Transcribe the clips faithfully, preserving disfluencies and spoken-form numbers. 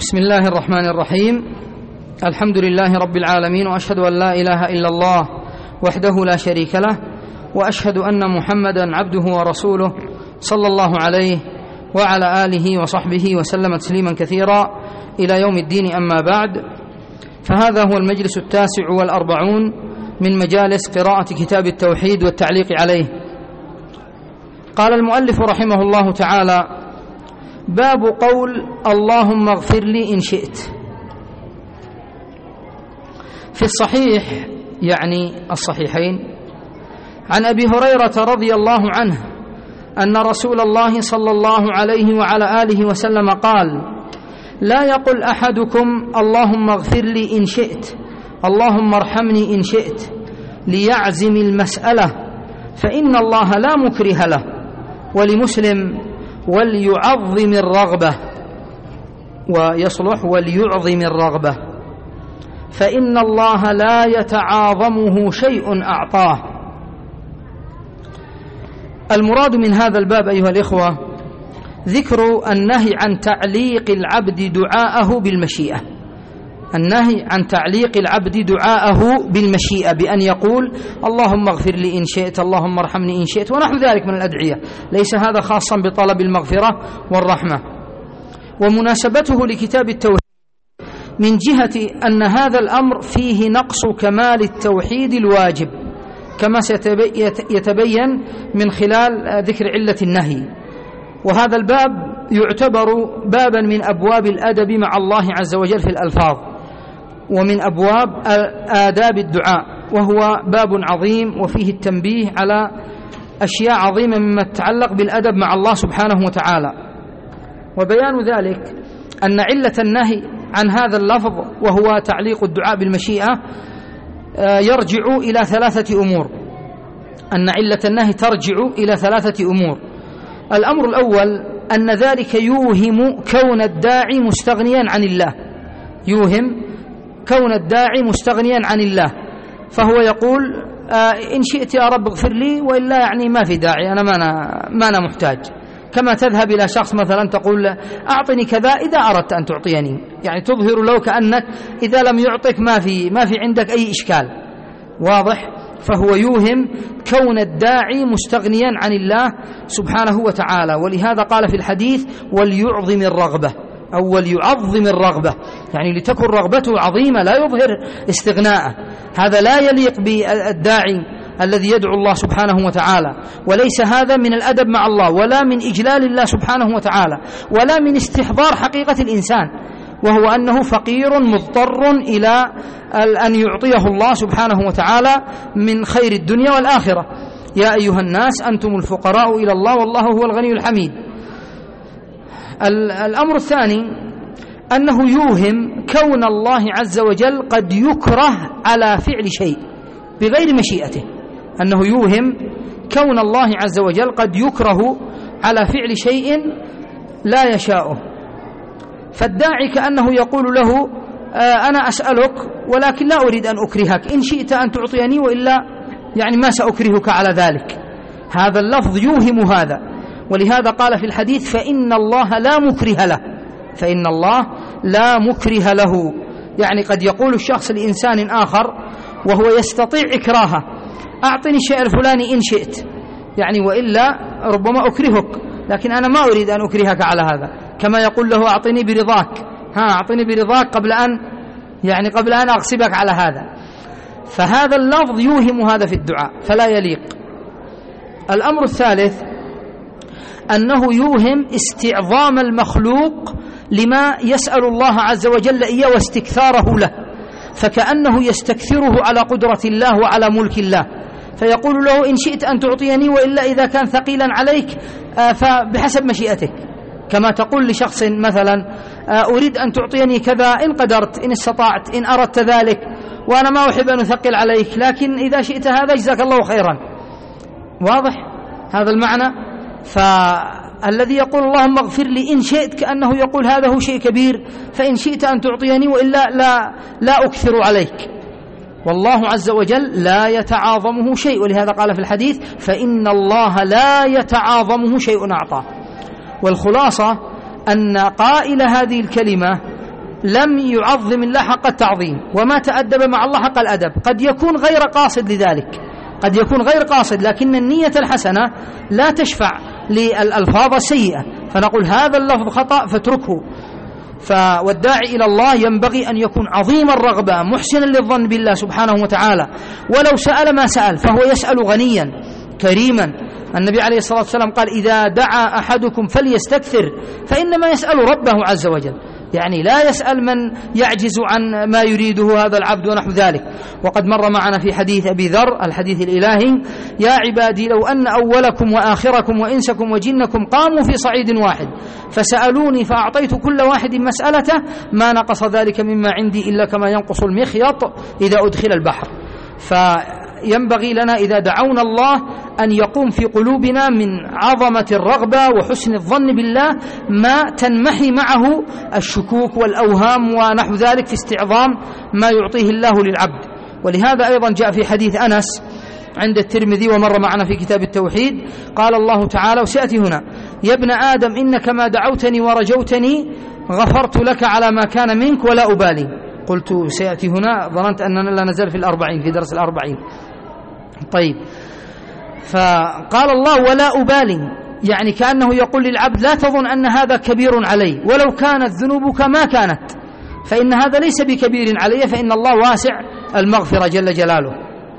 بسم الله الرحمن الرحيم. الحمد لله رب العالمين، وأشهد أن لا إله إلا الله وحده لا شريك له، وأشهد أن محمدا عبده ورسوله صلى الله عليه وعلى آله وصحبه وسلم تسليما كثيرا إلى يوم الدين. أما بعد، فهذا هو المجلس التاسع والأربعون من مجالس قراءة كتاب التوحيد والتعليق عليه. قال المؤلف رحمه الله تعالى: باب قول اللهم اغفر لي إن شئت. في الصحيح، يعني الصحيحين، عن أبي هريرة رضي الله عنه أن رسول الله صلى الله عليه وعلى آله وسلم قال: لا يقل أحدكم اللهم اغفر لي إن شئت، اللهم ارحمني إن شئت، ليعزم المسألة، فإن الله لا مكره له. ولمسلم: وليعظم الرغبة، ويصلح وليعظم الرغبة، فإن الله لا يتعاظمه شيء أعطاه. المراد من هذا الباب أيها الإخوة ذكر النهي عن تعليق العبد دعاءه بالمشيئة، النهي عن تعليق العبد دعاءه بالمشيئة، بأن يقول اللهم اغفر لي إن شئت، اللهم ارحمني إن شئت، ونحو ذلك من الأدعية. ليس هذا خاصا بطلب المغفرة والرحمة. ومناسبته لكتاب التوحيد من جهة أن هذا الأمر فيه نقص كمال التوحيد الواجب، كما سيتبين من خلال ذكر علة النهي. وهذا الباب يعتبر بابا من أبواب الأدب مع الله عز وجل في الألفاظ، ومن أبواب آداب الدعاء، وهو باب عظيم وفيه التنبيه على أشياء عظيمة مما تتعلق بالأدب مع الله سبحانه وتعالى. وبيان ذلك أن علة النهي عن هذا اللفظ وهو تعليق الدعاء بالمشيئة يرجع إلى ثلاثة أمور، أن علة النهي ترجع إلى ثلاثة أمور. الأمر الأول أن ذلك يوهم كون الداعي مستغنيا عن الله، يوهم كون الداعي مستغنيا عن الله، فهو يقول آه إن شئت يا رب اغفر لي، وإلا يعني ما في داعي، أنا ما أنا, ما أنا محتاج. كما تذهب إلى شخص مثلا تقول أعطني كذا إذا أردت أن تعطيني، يعني تظهر له كأنك إذا لم يعطك ما في ما في عندك أي إشكال. واضح؟ فهو يوهم كون الداعي مستغنيا عن الله سبحانه وتعالى. ولهذا قال في الحديث: وليعظم الرغبة، أو وليعظم الرغبة، يعني لتكن رغبته عظيمة، لا يظهر استغناءه. هذا لا يليق بالداعي الذي يدعو الله سبحانه وتعالى، وليس هذا من الأدب مع الله، ولا من إجلال الله سبحانه وتعالى، ولا من استحضار حقيقة الإنسان، وهو أنه فقير مضطر إلى أن يعطيه الله سبحانه وتعالى من خير الدنيا والآخرة. يا أيها الناس أنتم الفقراء إلى الله والله هو الغني الحميد. الأمر الثاني أنه يوهم كون الله عز وجل قد يكره على فعل شيء بغير مشيئته، أنه يوهم كون الله عز وجل قد يكره على فعل شيء لا يشاءه. فالداعي كأنه يقول له آه أنا أسألك ولكن لا أريد أن أكرهك، إن شئت أن تعطيني، وإلا يعني ما سأكرهك على ذلك. هذا اللفظ يوهم هذا، ولهذا قال في الحديث: فإن الله لا مكره له، فإن الله لا مكره له. يعني قد يقول الشخص لإنسان آخر وهو يستطيع إكراهه: أعطني الشيء الفلاني إن شئت، يعني وإلا ربما أكرهك، لكن أنا ما أريد أن أكرهك على هذا. كما يقول له: أعطني برضاك، ها أعطني برضاك قبل أن يعني قبل أن أغصبك على هذا. فهذا اللفظ يوهم هذا في الدعاء، فلا يليق. الأمر الثالث أنه يوهم استعظام المخلوق لما يسأل الله عز وجل إياه واستكثاره له، فكأنه يستكثره على قدرة الله وعلى ملك الله، فيقول له: إن شئت أن تعطيني، وإلا إذا كان ثقيلا عليك فبحسب مشيئتك. كما تقول لشخص مثلا: أريد أن تعطيني كذا إن قدرت، إن استطعت، إن أردت ذلك، وأنا ما أحب أن أثقل عليك، لكن إذا شئت هذا جزاك الله خيرا. واضح هذا المعنى؟ فالذي يقول اللهم اغفر لي إن شئت كأنه يقول هذا هو شيء كبير، فإن شئت أن تعطيني، وإلا لا, لا أكثر عليك. والله عز وجل لا يتعاظمه شيء، ولهذا قال في الحديث: فإن الله لا يتعاظمه شيء أعطاه. والخلاصة أن قائل هذه الكلمة لم يعظم الله حق التعظيم وما تأدب مع الله حق الأدب. قد يكون غير قاصد لذلك، قد يكون غير قاصد، لكن النية الحسنة لا تشفع للألفاظ السيئة، فنقول هذا اللفظ خطأ فاتركه. والداعي إلى الله ينبغي أن يكون عظيم الرغبة محسنا للظن بالله سبحانه وتعالى، ولو سأل ما سأل فهو يسأل غنيا كريما. النبي عليه الصلاة والسلام قال إذا دعا أحدكم فليستكثر فإنما يسأل ربه عز وجل، يعني لا يسأل من يعجز عن ما يريده هذا العبد ونحو ذلك. وقد مر معنا في حديث أبي ذر الحديث الإلهي: يا عبادي لو أن أولكم وآخركم وإنسكم وجنكم قاموا في صعيد واحد فسألوني فأعطيت كل واحد مسألته ما نقص ذلك مما عندي إلا كما ينقص المخيط إذا أدخل البحر. فينبغي لنا إذا دعونا الله أن يقوم في قلوبنا من عظمة الرغبة وحسن الظن بالله ما تنمحي معه الشكوك والأوهام ونحو ذلك في استعظام ما يعطيه الله للعبد. ولهذا أيضا جاء في حديث أنس عند الترمذي ومر معنا في كتاب التوحيد، قال الله تعالى وسيأتي هنا: يا ابن آدم إنك ما دعوتني ورجوتني غفرت لك على ما كان منك ولا أبالي. قلت سيأتي هنا، ظننت أننا لا نزال في الأربعين في درس الأربعين. طيب، فقال الله ولا أبالي، يعني كأنه يقول للعبد لا تظن أن هذا كبير علي، ولو كانت ذنوبك ما كانت فإن هذا ليس بكبير علي، فإن الله واسع المغفرة جل جلاله.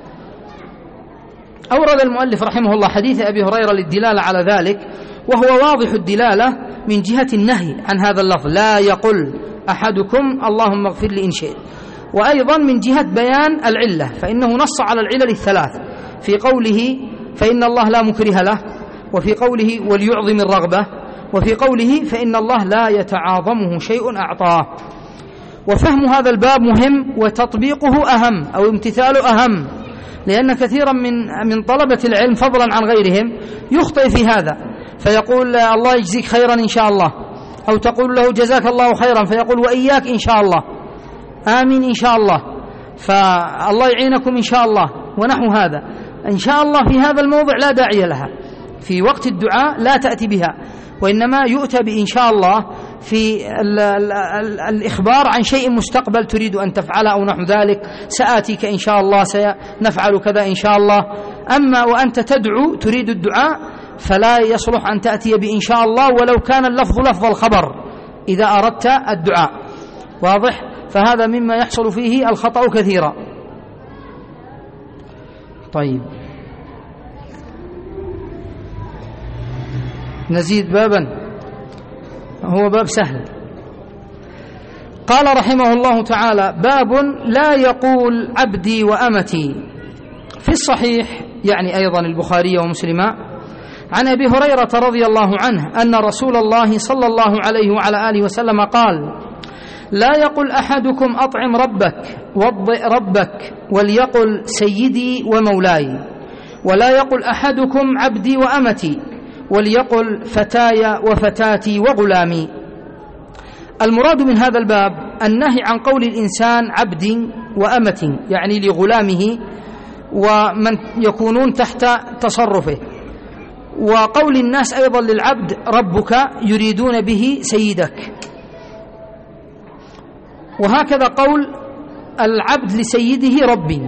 أورد المؤلف رحمه الله حديث أبي هريرة للدلالة على ذلك، وهو واضح الدلالة من جهة النهي عن هذا اللفظ: لا يقل أحدكم اللهم اغفر لي إن شئت، وأيضا من جهة بيان العلة، فإنه نص على العلل الثلاث في قوله فإن الله لا مكره له، وفي قوله وليعظم الرغبة، وفي قوله فإن الله لا يتعاظمه شيء أعطاه. وفهم هذا الباب مهم، وتطبيقه أهم أو امتثاله أهم، لأن كثيرا من من طلبة العلم فضلا عن غيرهم يخطئ في هذا، فيقول الله يجزيك خيرا إن شاء الله، أو تقول له جزاك الله خيرا فيقول وإياك إن شاء الله، آمين إن شاء الله، فالله يعينكم إن شاء الله، ونحو هذا. إن شاء الله في هذا الموضع لا داعي لها، في وقت الدعاء لا تأتي بها، وإنما يؤتى بإن شاء الله في ال ال ال الإخبار عن شيء مستقبل تريد أن تفعله أو نحو ذلك، سآتيك إن شاء الله، سنفعل كذا إن شاء الله. أما وأنت تدعو تريد الدعاء فلا يصلح أن تأتي بإن شاء الله ولو كان اللفظ لفظ الخبر إذا أردت الدعاء، واضح؟ فهذا مما يحصل فيه الخطأ كثيرا. طيب، نزيد بابا، هو باب سهل. قال رحمه الله تعالى: باب لا يقول عبدي وأمتي. في الصحيح يعني أيضا البخاري ومسلم عن أبي هريرة رضي الله عنه أن رسول الله صلى الله عليه وعلى آله وسلم قال: لا يقل أحدكم أطعم ربك وضئ ربك وليقل سيدي ومولاي، ولا يقل أحدكم عبدي وأمتي وليقل فتاي وفتاتي وغلامي. المراد من هذا الباب النهي عن قول الإنسان عبدي وأمتي، يعني لغلامه ومن يكونون تحت تصرفه، وقول الناس أيضا للعبد ربك يريدون به سيدك، وهكذا قول العبد لسيده ربي.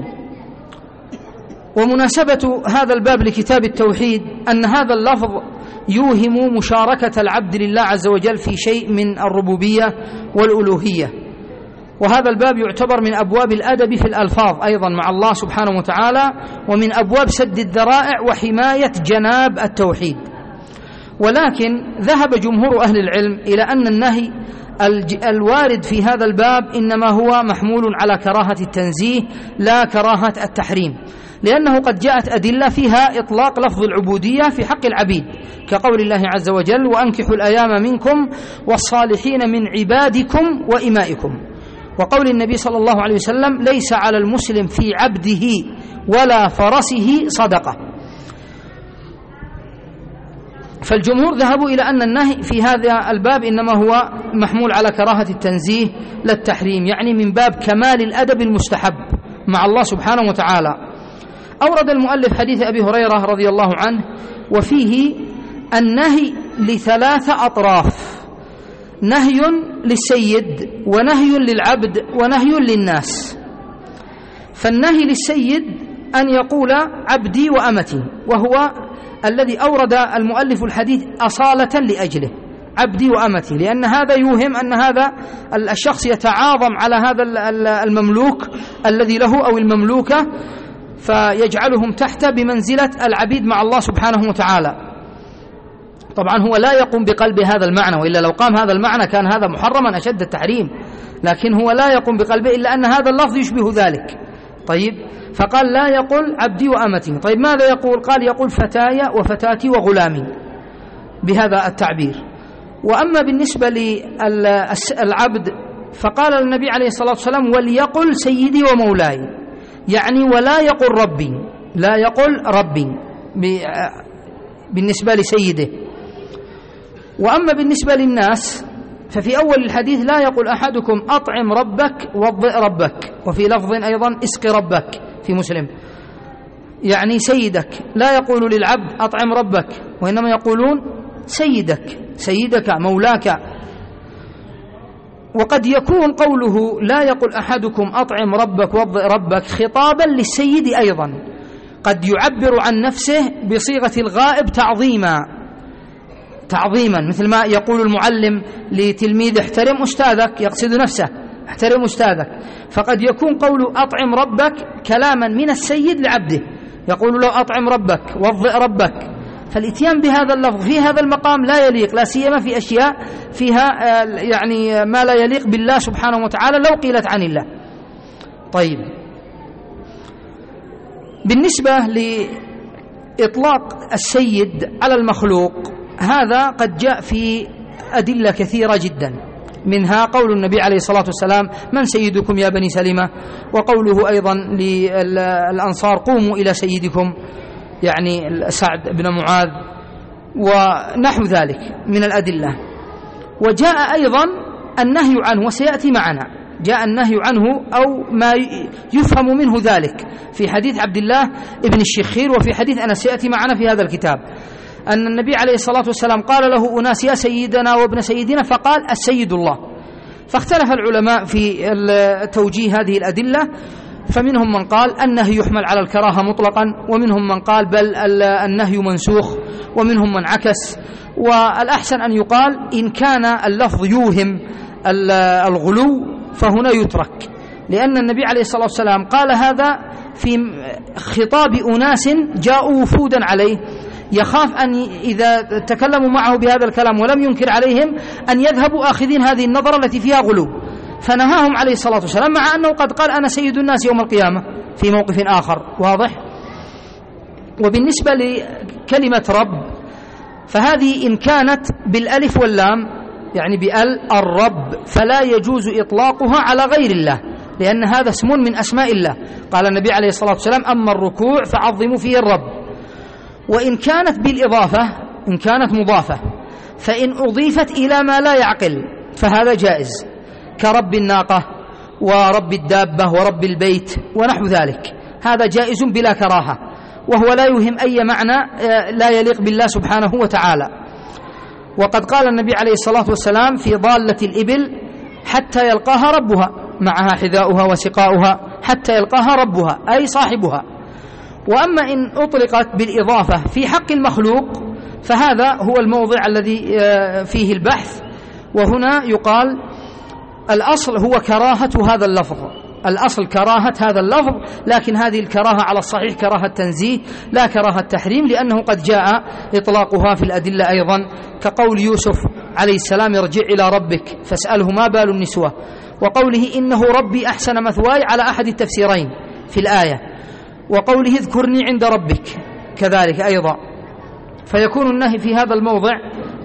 ومناسبة هذا الباب لكتاب التوحيد أن هذا اللفظ يوهم مشاركة العبد لله عز وجل في شيء من الربوبية والألوهية، وهذا الباب يعتبر من أبواب الأدب في الألفاظ أيضا مع الله سبحانه وتعالى، ومن أبواب سد الذرائع وحماية جناب التوحيد. ولكن ذهب جمهور أهل العلم إلى أن النهي الوارد في هذا الباب إنما هو محمول على كراهة التنزيه لا كراهة التحريم، لأنه قد جاءت أدلة فيها إطلاق لفظ العبودية في حق العبيد، كقول الله عز وجل: وأنكحوا الأيام منكم والصالحين من عبادكم وإمائكم، وقول النبي صلى الله عليه وسلم: ليس على المسلم في عبده ولا فرسه صدقة. فالجمهور ذهبوا إلى أن النهي في هذا الباب إنما هو محمول على كراهة التنزيه للتحريم، يعني من باب كمال الأدب المستحب مع الله سبحانه وتعالى. أورد المؤلف حديث أبي هريرة رضي الله عنه، وفيه النهي لثلاث أطراف. نهي للسيد ونهي للعبد ونهي للناس. فالنهي للسيد أن يقول عبدي وأمتي، وهو الذي أورد المؤلف الحديث أصالة لأجله، عبدي وأمتي، لأن هذا يوهم أن هذا الشخص يتعاظم على هذا المملوك الذي له أو المملوكة، فيجعلهم تحت بمنزلة العبيد مع الله سبحانه وتعالى. طبعا هو لا يقوم بقلب هذا المعنى، وإلا لو قام هذا المعنى كان هذا محرما أشد التحريم، لكن هو لا يقوم بقلبه إلا أن هذا اللفظ يشبه ذلك. طيب، فقال لا يقول عبدي وأمتي. طيب ماذا يقول؟ قال يقول فتاي وفتاتي وغلامي بهذا التعبير. وأما بالنسبة للعبد فقال النبي عليه الصلاة والسلام وليقل سيدي ومولاي، يعني ولا يقل ربي، لا يقل ربي بالنسبة لسيده. وأما بالنسبة للناس ففي أول الحديث لا يقول أحدكم أطعم ربك وضئ ربك، وفي لفظ أيضا اسق ربك في مسلم، يعني سيدك. لا يقول للعبد أطعم ربك، وإنما يقولون سيدك، سيدك مولاك. وقد يكون قوله لا يقول أحدكم أطعم ربك وضئ ربك خطابا للسيد أيضا، قد يعبر عن نفسه بصيغة الغائب تعظيما تعظيما مثل ما يقول المعلم لتلميذ احترم أستاذك، يقصد نفسه احترم أستاذك. فقد يكون قوله أطعم ربك كلاما من السيد لعبده، يقول له أطعم ربك وضئ ربك. فالاتيان بهذا اللفظ في هذا المقام لا يليق، لا سيما في أشياء فيها يعني ما لا يليق بالله سبحانه وتعالى لو قيلت عن الله. طيب، بالنسبة لإطلاق السيد على المخلوق هذا قد جاء في أدلة كثيرة جدا، منها قول النبي عليه الصلاة والسلام من سيدكم يا بني سلمة، وقوله أيضا للأنصار قوموا إلى سيدكم، يعني سعد بن معاذ، ونحو ذلك من الأدلة. وجاء أيضا النهي عنه وسيأتي معنا، جاء النهي عنه أو ما يفهم منه ذلك في حديث عبد الله ابن الشخير، وفي حديث أنس سيأتي معنا في هذا الكتاب، أن النبي عليه الصلاة والسلام قال له أناس يا سيدنا وابن سيدنا، فقال السيد الله. فاختلف العلماء في توجيه هذه الأدلة، فمنهم من قال النهي يحمل على الكراهة مطلقا، ومنهم من قال بل النهي منسوخ، ومنهم من عكس. والأحسن أن يقال إن كان اللفظ يوهم الغلو فهنا يترك، لأن النبي عليه الصلاة والسلام قال هذا في خطاب أناس جاءوا وفودا عليه، يخاف أن إذا تكلموا معه بهذا الكلام ولم ينكر عليهم أن يذهبوا آخذين هذه النظرة التي فيها غلو، فنهاهم عليه الصلاة والسلام، مع أنه قد قال أنا سيد الناس يوم القيامة في موقف آخر واضح. وبالنسبة لكلمة رب فهذه إن كانت بالألف واللام يعني بأل الرب فلا يجوز إطلاقها على غير الله، لأن هذا اسم من أسماء الله. قال النبي عليه الصلاة والسلام أما الركوع فعظموا فيه الرب. وإن كانت بالإضافة إن كانت مضافة، فإن أضيفت إلى ما لا يعقل فهذا جائز، كرب الناقة ورب الدابة ورب البيت ونحو ذلك، هذا جائز بلا كراهة، وهو لا يهم أي معنى لا يليق بالله سبحانه وتعالى. وقد قال النبي عليه الصلاة والسلام في ضالة الإبل حتى يلقاها ربها، معها حذاؤها وسقاؤها حتى يلقاها ربها أي صاحبها. وأما إن أطلقت بالإضافة في حق المخلوق فهذا هو الموضع الذي فيه البحث، وهنا يقال الأصل هو كراهة هذا اللفظ، الأصل كراهة هذا اللفظ، لكن هذه الكراهة على الصحيح كراهة تنزيه لا كراهة تحريم، لأنه قد جاء إطلاقها في الأدلة أيضا، كقول يوسف عليه السلام ارجع إلى ربك فاسأله ما بال النسوة، وقوله إنه ربي أحسن مثواي على أحد التفسيرين في الآية، وقوله اذكرني عند ربك كذلك أيضا. فيكون النهي في هذا الموضع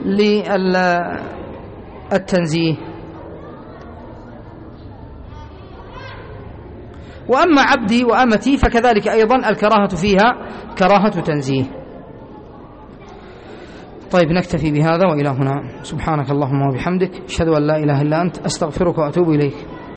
للتنزيه. وأما عبدي وأمتي فكذلك أيضا الكراهة فيها كراهة تنزيه. طيب نكتفي بهذا وإلى هنا، سبحانك اللهم وبحمدك أشهد أن لا إله إلا أنت أستغفرك وأتوب إليك.